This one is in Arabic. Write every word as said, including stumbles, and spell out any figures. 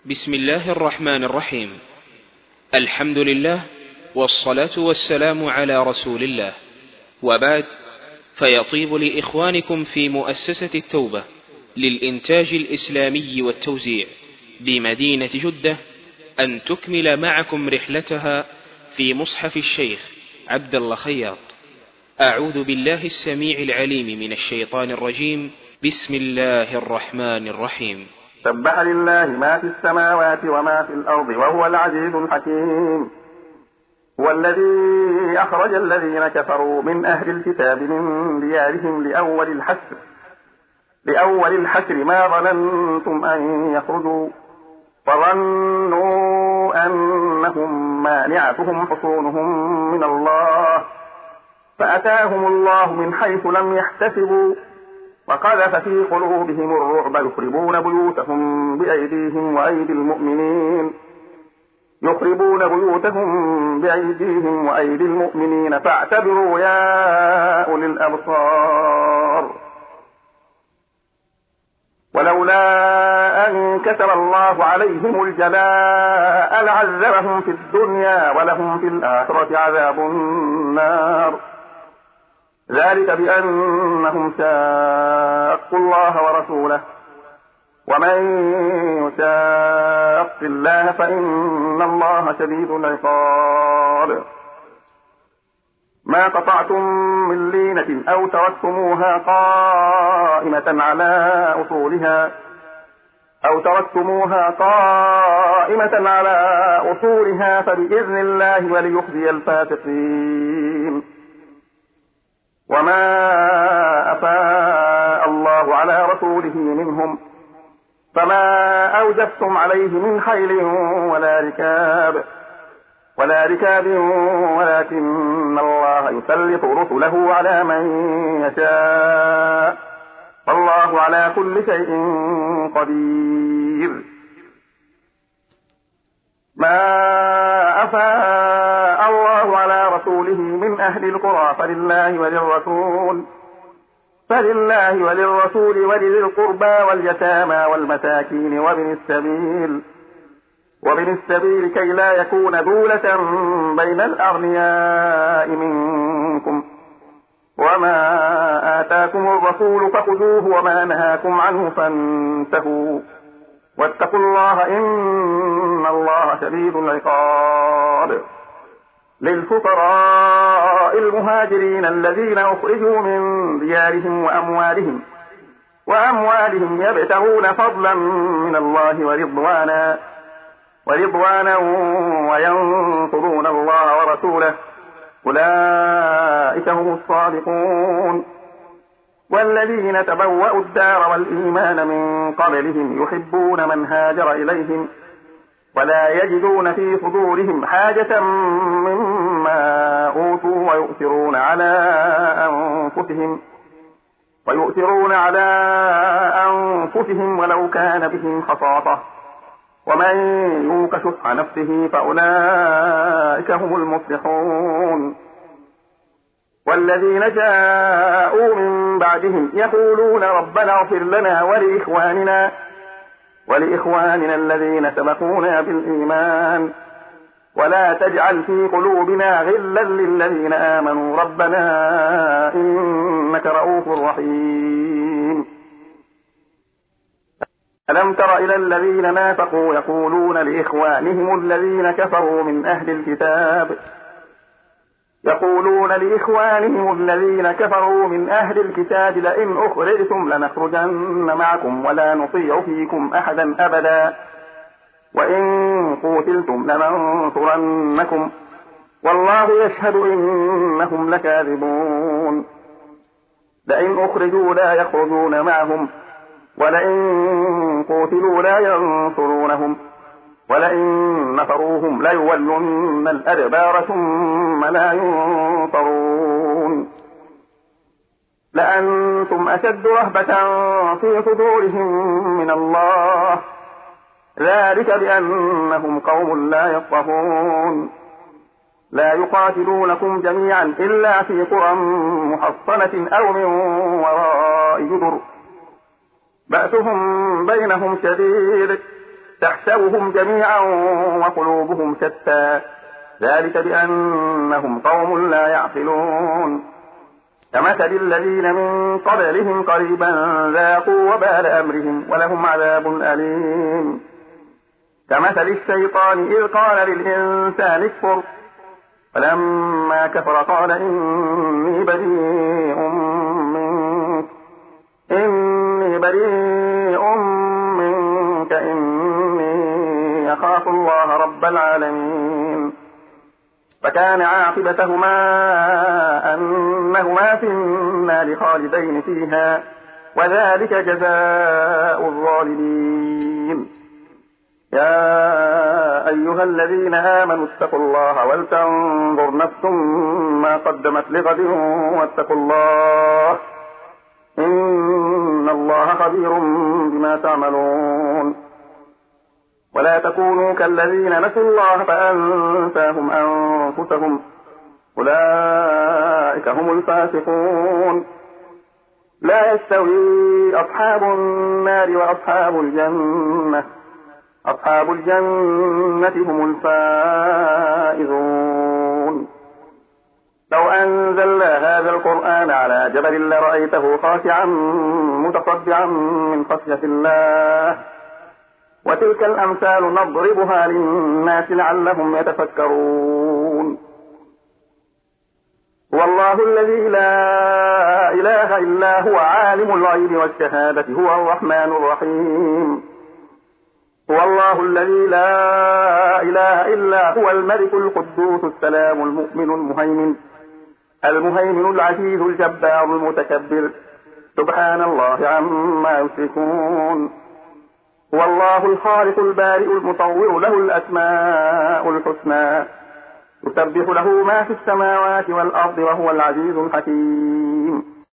بسم الله الرحمن الرحيم. الحمد لله والصلاة والسلام على رسول الله، وبعد، فيطيب لإخوانكم في مؤسسة التوبة للإنتاج الإسلامي والتوزيع بمدينة جدة أن تكمل معكم رحلتها في مصحف الشيخ عبد الله خياط. أعوذ بالله السميع العليم من الشيطان الرجيم. بسم الله الرحمن الرحيم. سبح لله ما في السماوات وما في الأرض وهو العزيز الحكيم. هو الذي أخرج الذين كفروا من أهل الكتاب من ديارهم لأول الحشر لأول الحشر ما ظننتم أن يخرجوا فظنوا أنهم مانعتهم حصونهم من الله فأتاهم الله من حيث لم يحتسبوا وقذف في قلوبهم الرعب يخربون بيوتهم بأيديهم وأيدي المؤمنين يخربون بيوتهم بأيديهم وأيدي المؤمنين فاعتبروا يا أولي الأبصار. ولولا أن كتب الله عليهم الجلاء لعذبهم في الدنيا ولهم في الآخرة عذاب النار، ذلك بأنهم شاقوا الله ورسوله، ومن يشاق الله فإن الله شديد العقاب. ما قطعتم من لينة أو تركتموها قائمة على أصولها أو تركتموها قائمة على أصولها فبإذن الله وليخزي الفاسقين. وما أفاء الله على رسوله منهم فما أوجفتم عليه من خيل ولا ركاب ولا ركاب ولكن الله يسلط رسله على من يشاء والله على كل شيء قدير. ما أفاء الله على رسوله من أهل القرى فلله وللرسول فلله وللرسول ولذي القربى واليتامى والمساكين وابن السبيل وابن السبيل كي لا يكون دولة بين الأغنياء منكم، وما آتاكم الرسول فخذوه وما نهاكم عنه فانتهوا واتقوا الله إن الله شديد العقاب. للفقراء المهاجرين الذين أخرجوا من ديارهم وأموالهم وأموالهم يبتغون فضلا من الله ورضوانا ورضوانا وينصرون الله ورسوله أولئك هم الصادقون. والذين تبوأوا الدار والإيمان من قبلهم يحبون من هاجر إليهم ولا يجدون في صدورهم حاجة مما أوتوا ويؤثرون على أنفسهم ويؤثرون على أنفسهم ولو كان بهم خصاصة ومن يوق شح نفسه فأولئك هم المفلحون. والذين جاءوا من بعدهم يقولون ربنا اغفر لنا ولإخواننا ولإخواننا الذين سبقونا بالإيمان ولا تجعل في قلوبنا غلا للذين آمنوا ربنا إنك رؤوف رحيم. ألم تر إلى الذين نافقوا يقولون لإخوانهم الذين كفروا من أهل الكتاب يقولون لإخوانهم الذين كفروا من أهل الكتاب لئن أخرجتم لنخرجن معكم ولا نطيع فيكم أحدا أبدا وإن قوتلتم لننصرنكم والله يشهد إنهم لكاذبون. لئن أخرجوا لا يخرجون معهم ولئن قوتلوا لا ينصرونهم ولئن نصروهم ليولن الأدبار ثم لا ينصرون. لأنتم أشد رهبة في صدورهم من الله ذلك بأنهم قوم لا يفقهون. لا يقاتلونكم جميعا إلا في قرى محصنة أو من وراء جدر بأسهم بينهم شديد تحسبهم جميعا وقلوبهم شتى ذلك بأنهم قوم لا يعقلون كمثل الذين من قبلهم قريبا ذاقوا وبال أمرهم ولهم عذاب أليم كمثل الشيطان إذ قال للإنسان اكفر فلما كفر قال إني بريء منك إني بريء منك إني أخاف الله رب العالمين فكان عاقبتهما أنهما في النار خالدين فيها وذلك جزاء الظالمين يا أيها الذين آمنوا اتقوا الله ولتنظر نفس ما قدمت لغد واتقوا الله إن الله خبير بما تعملون ولا تكونوا كالذين نسوا الله فأنساهم أنفسهم أولئك هم الفاسقون لا يستوي أصحاب النار وأصحاب الجنة أصحاب الجنة هم الفائزون لو أنزلنا هذا القرآن على جبل لرأيته خاشعا متصدعا من خشية الله وتلك الأمثال نضربها للناس لعلهم يتفكرون هو الله الذي لا إله إلا هو عالم الغيب والشهادة هو الرحمن الرحيم هو الله الذي لا إله إلا هو الملك القدوس السلام المؤمن المهيمن المهيمن العزيز الجبار المتكبر سبحان الله عما يشركون هو الله الخالق البارئ المطور له الأسماء الحسنى يسبح له ما في السماوات والأرض وهو العزيز الحكيم